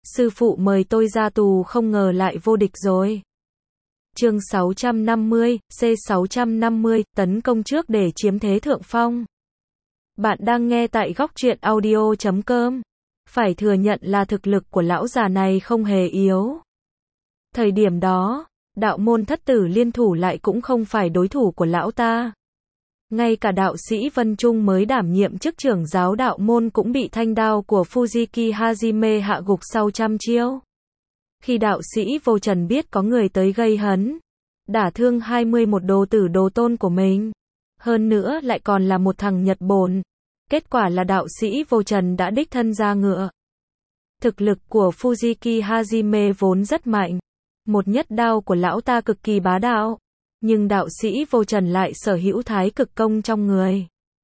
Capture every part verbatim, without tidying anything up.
sư phụ mời tôi ra tù không ngờ lại vô địch rồi. Chương sáu trăm năm mươi, C sáu trăm năm mươi, tấn công trước để chiếm thế thượng phong. Bạn đang nghe tại góc truyện audio chấm com. Phải thừa nhận là thực lực của lão già này không hề yếu. Thời điểm đó, đạo môn thất tử liên thủ lại cũng không phải đối thủ của lão ta. Ngay cả đạo sĩ Vân Trung mới đảm nhiệm chức trưởng giáo đạo môn cũng bị thanh đao của Fujiki Hajime hạ gục sau trăm chiêu. Khi đạo sĩ Vô Trần biết có người tới gây hấn, đả thương hai mươi mốt đồ tử đồ tôn của mình, hơn nữa lại còn là một thằng Nhật Bổn, kết quả là đạo sĩ Vô Trần đã đích thân ra ngựa. Thực lực của Fujiki Hajime vốn rất mạnh, một nhất đao của lão ta cực kỳ bá đạo, nhưng đạo sĩ Vô Trần lại sở hữu thái cực công trong người.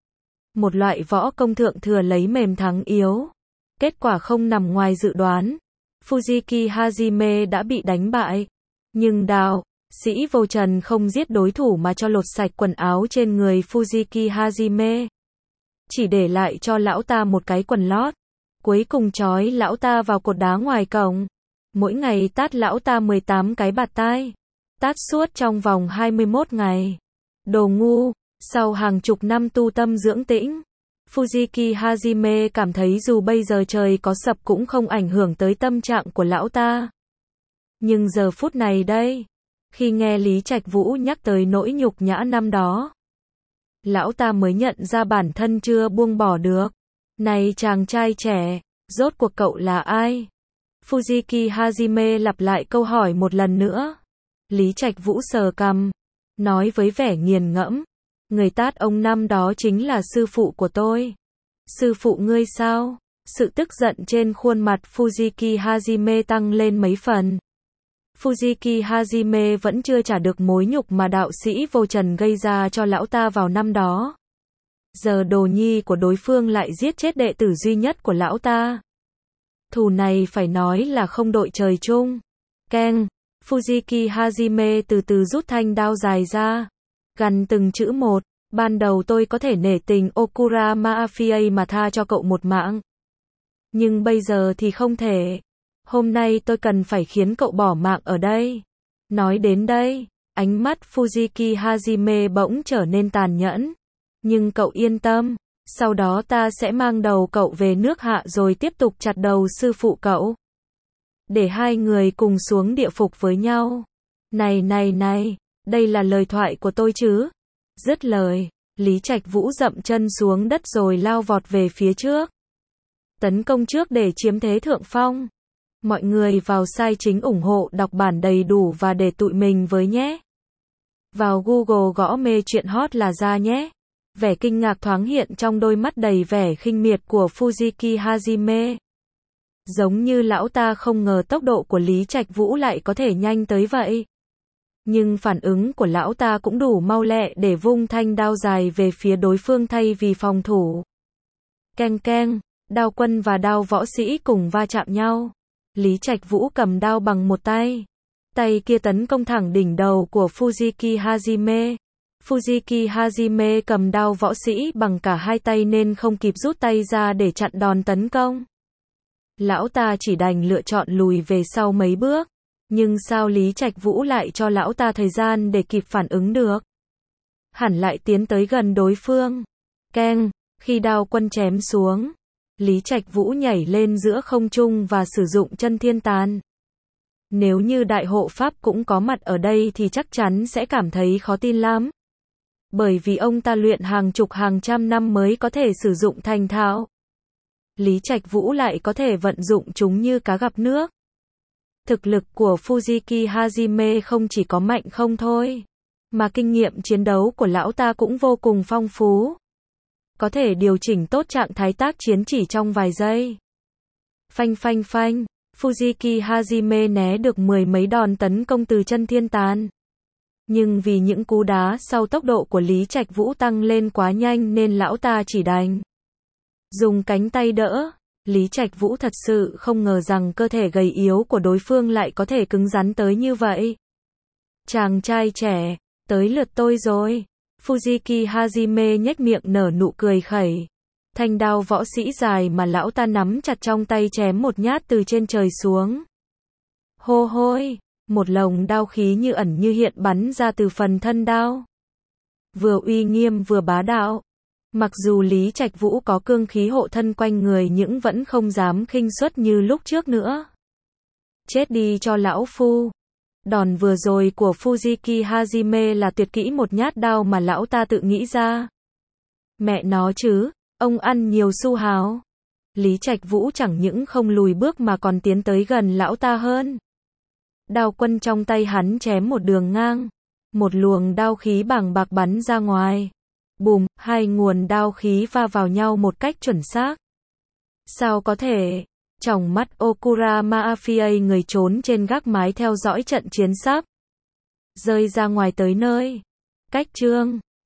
Một loại võ công thượng thừa lấy mềm thắng yếu. Kết quả không nằm ngoài dự đoán. Fujiki Hajime đã bị đánh bại. Nhưng đạo sĩ Vô Trần không giết đối thủ mà cho lột sạch quần áo trên người Fujiki Hajime. Chỉ để lại cho lão ta một cái quần lót. Cuối cùng trói lão ta vào cột đá ngoài cổng. Mỗi ngày tát lão ta mười tám cái bạt tai. Tát suốt trong vòng hai mươi mốt ngày. Đồ ngu, sau hàng chục năm tu tâm dưỡng tĩnh, Fujiki Hajime cảm thấy dù bây giờ trời có sập cũng không ảnh hưởng tới tâm trạng của lão ta. Nhưng giờ phút này đây, khi nghe Lý Trạch Vũ nhắc tới nỗi nhục nhã năm đó, lão ta mới nhận ra bản thân chưa buông bỏ được. Này chàng trai trẻ, rốt cuộc cậu là ai? Fujiki Hajime lặp lại câu hỏi một lần nữa. Lý Trạch Vũ sờ cằm, nói với vẻ nghiền ngẫm, người tát ông năm đó chính là sư phụ của tôi. Sư phụ ngươi sao? Sự tức giận trên khuôn mặt Fujiki Hajime tăng lên mấy phần. Fujiki Hajime vẫn chưa trả được mối nhục mà đạo sĩ Vô Trần gây ra cho lão ta vào năm đó. Giờ đồ nhi của đối phương lại giết chết đệ tử duy nhất của lão ta. Thù này phải nói là không đội trời chung. Keng. Fujiki Hajime từ từ rút thanh đao dài ra, gằn từng chữ một, ban đầu tôi có thể nể tình Okura Mafia mà tha cho cậu một mạng. Nhưng bây giờ thì không thể. Hôm nay tôi cần phải khiến cậu bỏ mạng ở đây. Nói đến đây, ánh mắt Fujiki Hajime bỗng trở nên tàn nhẫn. Nhưng cậu yên tâm, sau đó ta sẽ mang đầu cậu về nước Hạ rồi tiếp tục chặt đầu sư phụ cậu. Để hai người cùng xuống địa phục với nhau. Này này này, đây là lời thoại của tôi chứ? Dứt lời, Lý Trạch Vũ dậm chân xuống đất rồi lao vọt về phía trước. Tấn công trước để chiếm thế thượng phong. Mọi người vào site chính ủng hộ đọc bản đầy đủ và để tụi mình với nhé. Vào Google gõ mê chuyện hot là ra nhé. Vẻ kinh ngạc thoáng hiện trong đôi mắt đầy vẻ khinh miệt của Fujiki Hajime. Giống như lão ta không ngờ tốc độ của Lý Trạch Vũ lại có thể nhanh tới vậy. Nhưng phản ứng của lão ta cũng đủ mau lẹ để vung thanh đao dài về phía đối phương thay vì phòng thủ. Keng keng, đao quân và đao võ sĩ cùng va chạm nhau. Lý Trạch Vũ cầm đao bằng một tay. Tay kia tấn công thẳng đỉnh đầu của Fujiki Hajime. Fujiki Hajime cầm đao võ sĩ bằng cả hai tay nên không kịp rút tay ra để chặn đòn tấn công. Lão ta chỉ đành lựa chọn lùi về sau mấy bước. Nhưng sao Lý Trạch Vũ lại cho lão ta thời gian để kịp phản ứng được? Hẳn lại tiến tới gần đối phương. Keng, khi đao quân chém xuống, Lý Trạch Vũ nhảy lên giữa không trung và sử dụng chân thiên tàn. Nếu như đại hộ pháp cũng có mặt ở đây thì chắc chắn sẽ cảm thấy khó tin lắm. Bởi vì ông ta luyện hàng chục hàng trăm năm mới có thể sử dụng thành thạo. Lý Trạch Vũ lại có thể vận dụng chúng như cá gặp nước. Thực lực của Fujiki Hajime không chỉ có mạnh không thôi, mà kinh nghiệm chiến đấu của lão ta cũng vô cùng phong phú. Có thể điều chỉnh tốt trạng thái tác chiến chỉ trong vài giây. Phanh phanh phanh, Fujiki Hajime né được mười mấy đòn tấn công từ chân thiên tàn. Nhưng vì những cú đá sau tốc độ của Lý Trạch Vũ tăng lên quá nhanh nên lão ta chỉ đành dùng cánh tay đỡ. Lý Trạch Vũ thật sự không ngờ rằng cơ thể gầy yếu của đối phương lại có thể cứng rắn tới như vậy. Chàng trai trẻ, tới lượt tôi rồi. Fujiki Hajime nhếch miệng nở nụ cười khẩy. Thanh đao võ sĩ dài mà lão ta nắm chặt trong tay chém một nhát từ trên trời xuống. Hô hôi, một lồng đao khí như ẩn như hiện bắn ra từ phần thân đao. Vừa uy nghiêm vừa bá đạo. Mặc dù Lý Trạch Vũ có cương khí hộ thân quanh người nhưng vẫn không dám khinh suất như lúc trước nữa. Chết đi cho lão phu. Đòn vừa rồi của Fujiki Hajime là tuyệt kỹ một nhát đao mà lão ta tự nghĩ ra. Mẹ nó chứ, ông ăn nhiều xu hào. Lý Trạch Vũ chẳng những không lùi bước mà còn tiến tới gần lão ta hơn. Đao quân trong tay hắn chém một đường ngang. Một luồng đao khí bàng bạc bắn ra ngoài. Bùm, hai nguồn đao khí va vào nhau một cách chuẩn xác. Sao có thể? Trong mắt Okura Mafia người trốn trên gác mái theo dõi trận chiến sắp rơi ra ngoài tới nơi. Cách chương